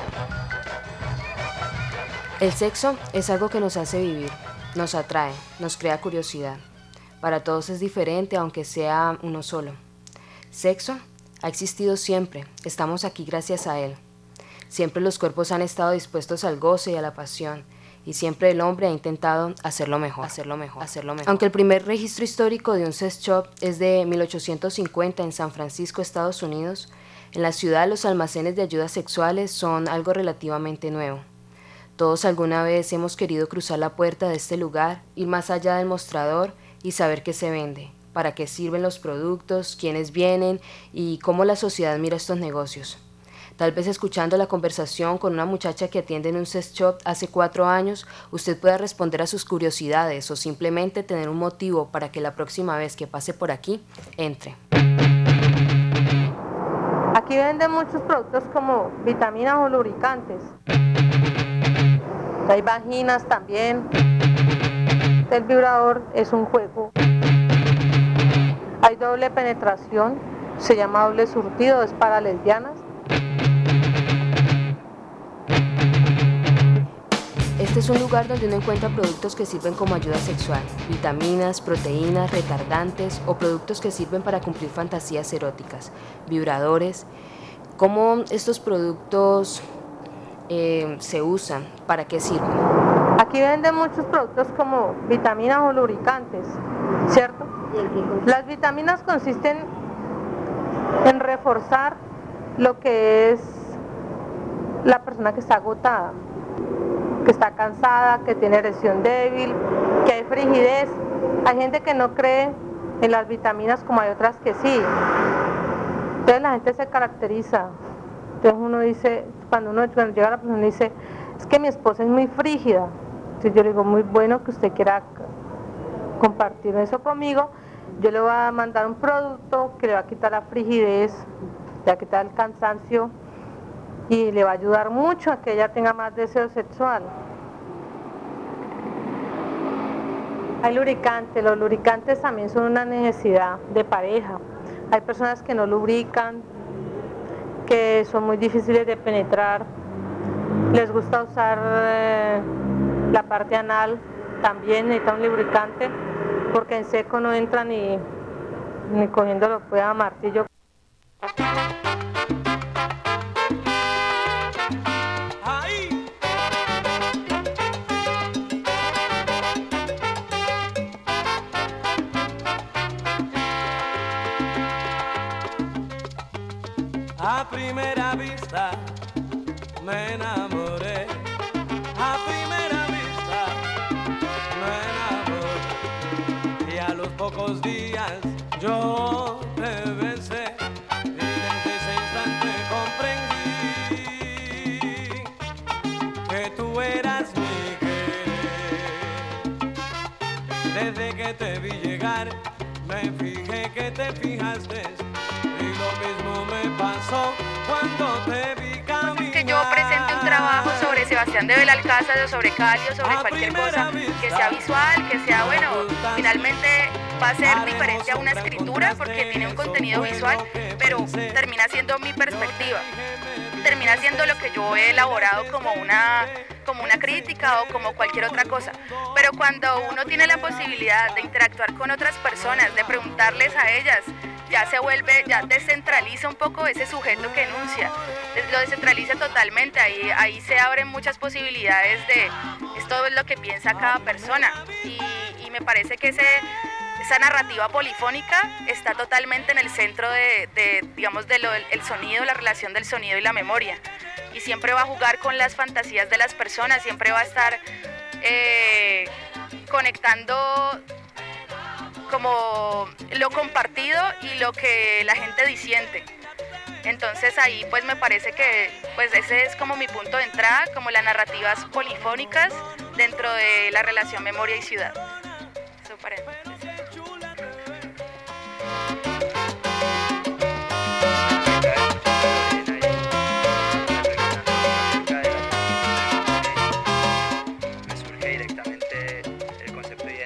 El sexo es algo que nos hace vivir, nos atrae, nos crea curiosidad. Para todos es diferente, aunque sea uno solo. Sexo ha existido siempre, estamos aquí gracias a él. Siempre los cuerpos han estado dispuestos al goce y a la pasión, y siempre el hombre ha intentado hacerlo mejor. Aunque el primer registro histórico de un sex shop es de 1850 en San Francisco, Estados Unidos, en la ciudad los almacenes de ayudas sexuales son algo relativamente nuevo. Todos alguna vez hemos querido cruzar la puerta de este lugar, ir más allá del mostrador y saber qué se vende, para qué sirven los productos, quiénes vienen y cómo la sociedad mira estos negocios. Tal vez escuchando la conversación con una muchacha que atiende en un sex shop hace 4 años, usted pueda responder a sus curiosidades o simplemente tener un motivo para que la próxima vez que pase por aquí, entre. Aquí venden muchos productos como vitaminas o lubricantes. Hay vaginas también. El vibrador es un juego. Hay doble penetración, se llama doble surtido, es para lesbianas. Este es un lugar donde uno encuentra productos que sirven como ayuda sexual, vitaminas, proteínas, retardantes o productos que sirven para cumplir fantasías eróticas, vibradores. ¿Cómo estos productos se usan? ¿Para qué sirven? Aquí venden muchos productos como vitaminas o lubricantes, ¿cierto? Las vitaminas consisten en reforzar lo que es la persona que está agotada, que está cansada, que tiene erección débil, que hay frigidez. Hay gente que no cree en las vitaminas como hay otras que sí. Entonces la gente se caracteriza. Entonces uno dice, cuando llega la persona dice, es que mi esposa es muy frígida. Entonces yo le digo, muy bueno que usted quiera compartir eso conmigo. Yo le voy a mandar un producto que le va a quitar la frigidez, le va a quitar el cansancio y le va a ayudar mucho a que ella tenga más deseo sexual. Hay lubricantes, los lubricantes también son una necesidad de pareja. Hay personas que no lubrican, que son muy difíciles de penetrar, les gusta usar la parte anal, también necesita un lubricante, porque en seco no entra ni cogiéndolo pues a martillo. A primera vista me enamoré, a primera vista me enamoré, y a los pocos días yo te besé, y desde ese instante comprendí que tú eras mi querer. Desde que te vi llegar me fijé que te fijaste, y lo mismo me pasó cuando te vi caminar. Que yo presente un trabajo sobre Sebastián de Belalcázar o sobre Cali o sobre cualquier cosa que sea visual, que sea bueno, finalmente va a ser diferente a una escritura porque tiene un contenido visual, pero termina siendo mi perspectiva, termina siendo lo que yo he elaborado como una crítica o como cualquier otra cosa. Pero cuando uno tiene la posibilidad de interactuar con otras personas, de preguntarles a ellas, ya descentraliza un poco ese sujeto que enuncia, lo descentraliza totalmente, ahí se abren muchas posibilidades de esto es lo que piensa cada persona y me parece que esa narrativa polifónica está totalmente en el centro del sonido, la relación del sonido y la memoria, y siempre va a jugar con las fantasías de las personas, siempre va a estar conectando como lo compartido y lo que la gente disiente. Entonces ahí pues me parece que pues ese es como mi punto de entrada, como las narrativas polifónicas dentro de la relación memoria y ciudad. Eso para mí. Me surge directamente el concepto de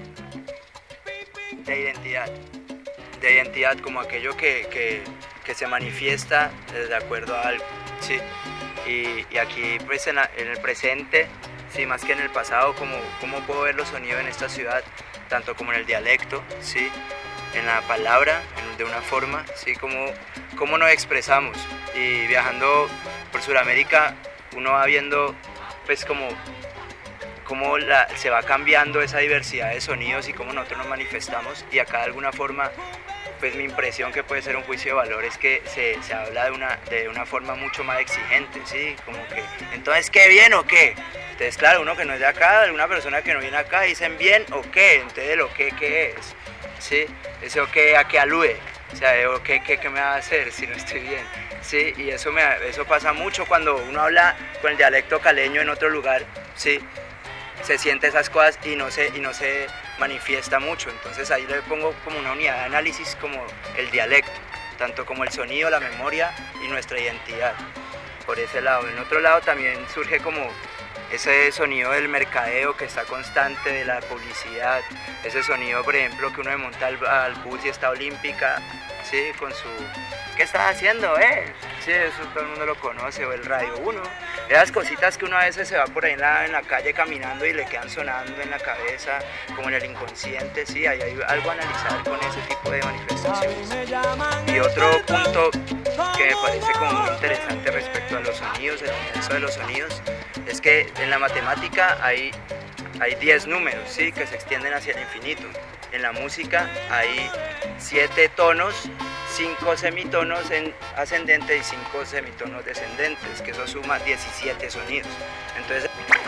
identidad como aquello que se manifiesta de acuerdo a algo, ¿sí? Y aquí pues en el presente, sí, más que en el pasado, cómo puedo ver los sonidos en esta ciudad, tanto como en el dialecto, ¿sí? En la palabra, de una forma, ¿sí? Cómo nos expresamos. Y viajando por Sudamérica, uno va viendo pues como cómo se va cambiando esa diversidad de sonidos y cómo nosotros nos manifestamos, y acá de alguna forma, pues mi impresión que puede ser un juicio de valor es que se habla de una forma mucho más exigente, ¿sí? Como que, entonces, ¿qué bien o qué? Entonces, claro, uno que no es de acá, una persona que no viene acá, dicen bien o qué, entonces lo que ¿qué es? ¿Sí? Ese o qué, ¿a qué alude? O sea, ¿qué me va a hacer si no estoy bien? Sí, y eso pasa mucho cuando uno habla con el dialecto caleño en otro lugar, sí, se siente esas cosas y no se manifiesta mucho. Entonces ahí le pongo como una unidad de análisis como el dialecto, tanto como el sonido, la memoria y nuestra identidad, por ese lado. En otro lado también surge como ese sonido del mercadeo que está constante, de la publicidad, ese sonido, por ejemplo, que uno se monta al bus y está olímpica, ¿sí? Con su... ¿Qué estás haciendo, Sí, eso todo el mundo lo conoce, o el Radio 1. Esas cositas que uno a veces se va por ahí en la calle caminando y le quedan sonando en la cabeza, como en el inconsciente, sí, ahí hay algo a analizar con ese tipo de manifestaciones. Y otro punto que me parece como muy interesante respecto a los sonidos, el universo de los sonidos, es que en la matemática hay 10 números, ¿sí? Que se extienden hacia el infinito. En la música hay 7 tonos, 5 semitonos en ascendente y 5 semitonos descendentes, que eso suma 17 sonidos. Entonces,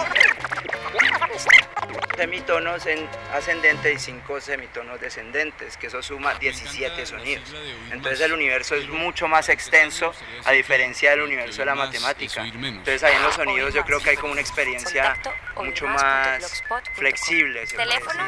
semitonos en ascendente y 5 semitonos descendentes, que eso suma 17 sonidos. Entonces el universo es mucho más extenso, a diferencia del universo de la matemática. Entonces ahí en los sonidos yo creo que hay como una experiencia mucho más flexible. Teléfono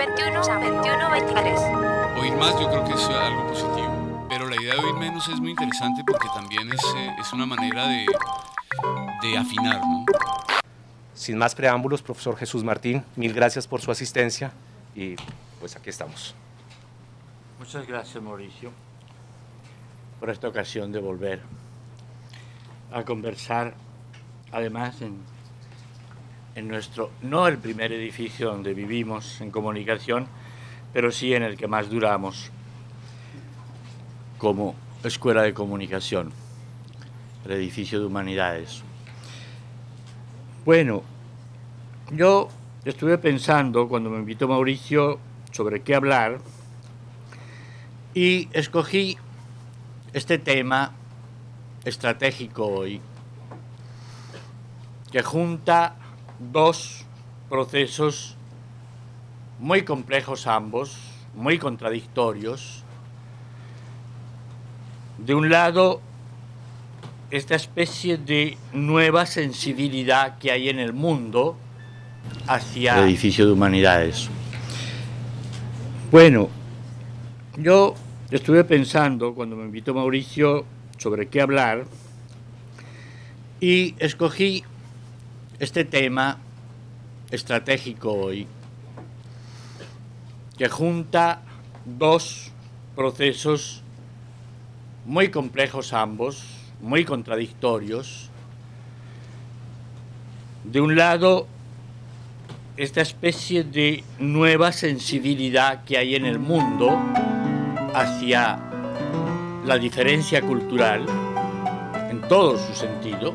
321-2123. Oír más yo creo que es algo positivo, pero la idea de oír menos es muy interesante porque también es una manera de afinar, ¿no? Sin más preámbulos, profesor Jesús Martín, mil gracias por su asistencia y pues aquí estamos. Muchas gracias, Mauricio, por esta ocasión de volver a conversar, además en nuestro, no el primer edificio donde vivimos en comunicación, pero sí en el que más duramos como Escuela de Comunicación, el edificio de Humanidades. Bueno, yo estuve pensando cuando me invitó Mauricio sobre qué hablar y escogí este tema estratégico hoy, que junta dos procesos muy complejos ambos, muy contradictorios. De un lado, esta especie de nueva sensibilidad que hay en el mundo hacia el edificio de Humanidades. Bueno, yo estuve pensando cuando me invitó Mauricio sobre qué hablar y escogí este tema estratégico hoy, que junta dos procesos muy complejos ambos, muy contradictorios. De un lado, esta especie de nueva sensibilidad que hay en el mundo hacia la diferencia cultural en todo su sentido.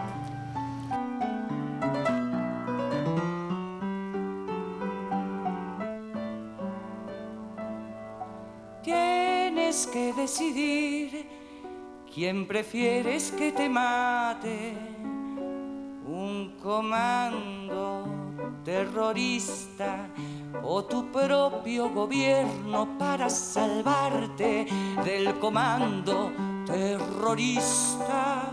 Tienes que decidir quién prefieres que te mate, un comando terrorista o tu propio gobierno para salvarte del comando terrorista.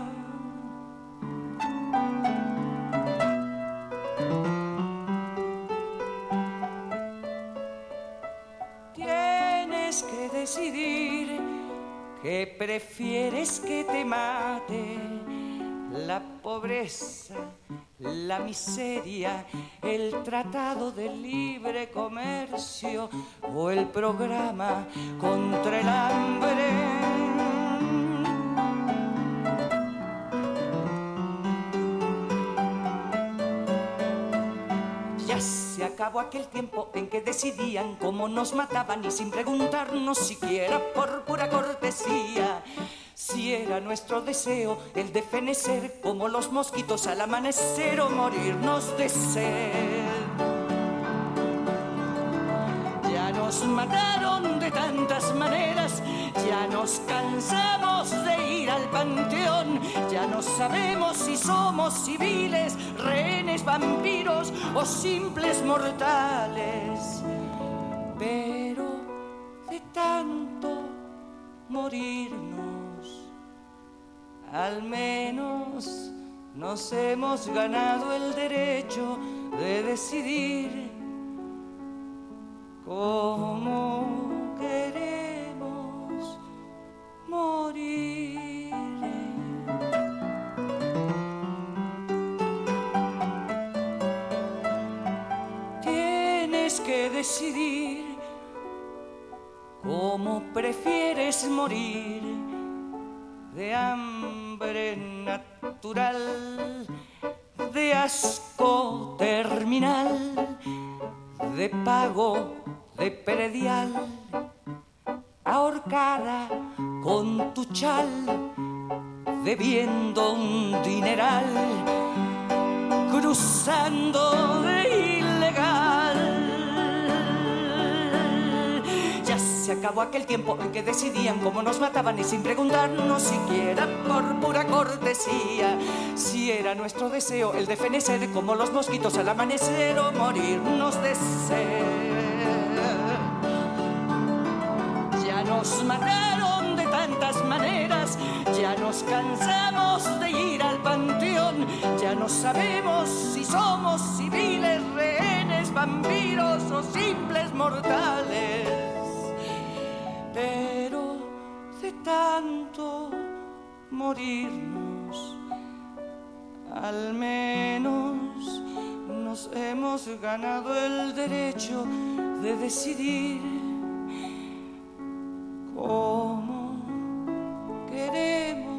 Tienes que decidir que prefieres que te mate, la pobreza, la miseria, el tratado de libre comercio o el programa contra el hambre. Ya se acabó aquel tiempo en que decidían cómo nos mataban y sin preguntarnos siquiera por pura cortesía si era nuestro deseo el de fenecer como los mosquitos al amanecer o morirnos de sed. nos mataron de tantas maneras, ya nos cansamos de ir al panteón, ya no sabemos si somos civiles, rehenes, vampiros o simples mortales. Pero de tanto morirnos, al menos nos hemos ganado el derecho de decidir cómo queremos morir. Tienes que decidir cómo prefieres morir, de hambre natural, de asco terminal, de pago de predial, ahorcada con tu chal, debiendo un dineral, cruzando de ilegal. Ya se acabó aquel tiempo en que decidían cómo nos mataban y sin preguntarnos siquiera por pura cortesía si era nuestro deseo el de fenecer como los mosquitos al amanecer o morirnos de sed. Ya nos mataron de tantas maneras, ya nos cansamos de ir al panteón, ya no sabemos si somos civiles, rehenes, vampiros o simples mortales. Pero de tanto morirnos, al menos nos hemos ganado el derecho de decidir cómo queremos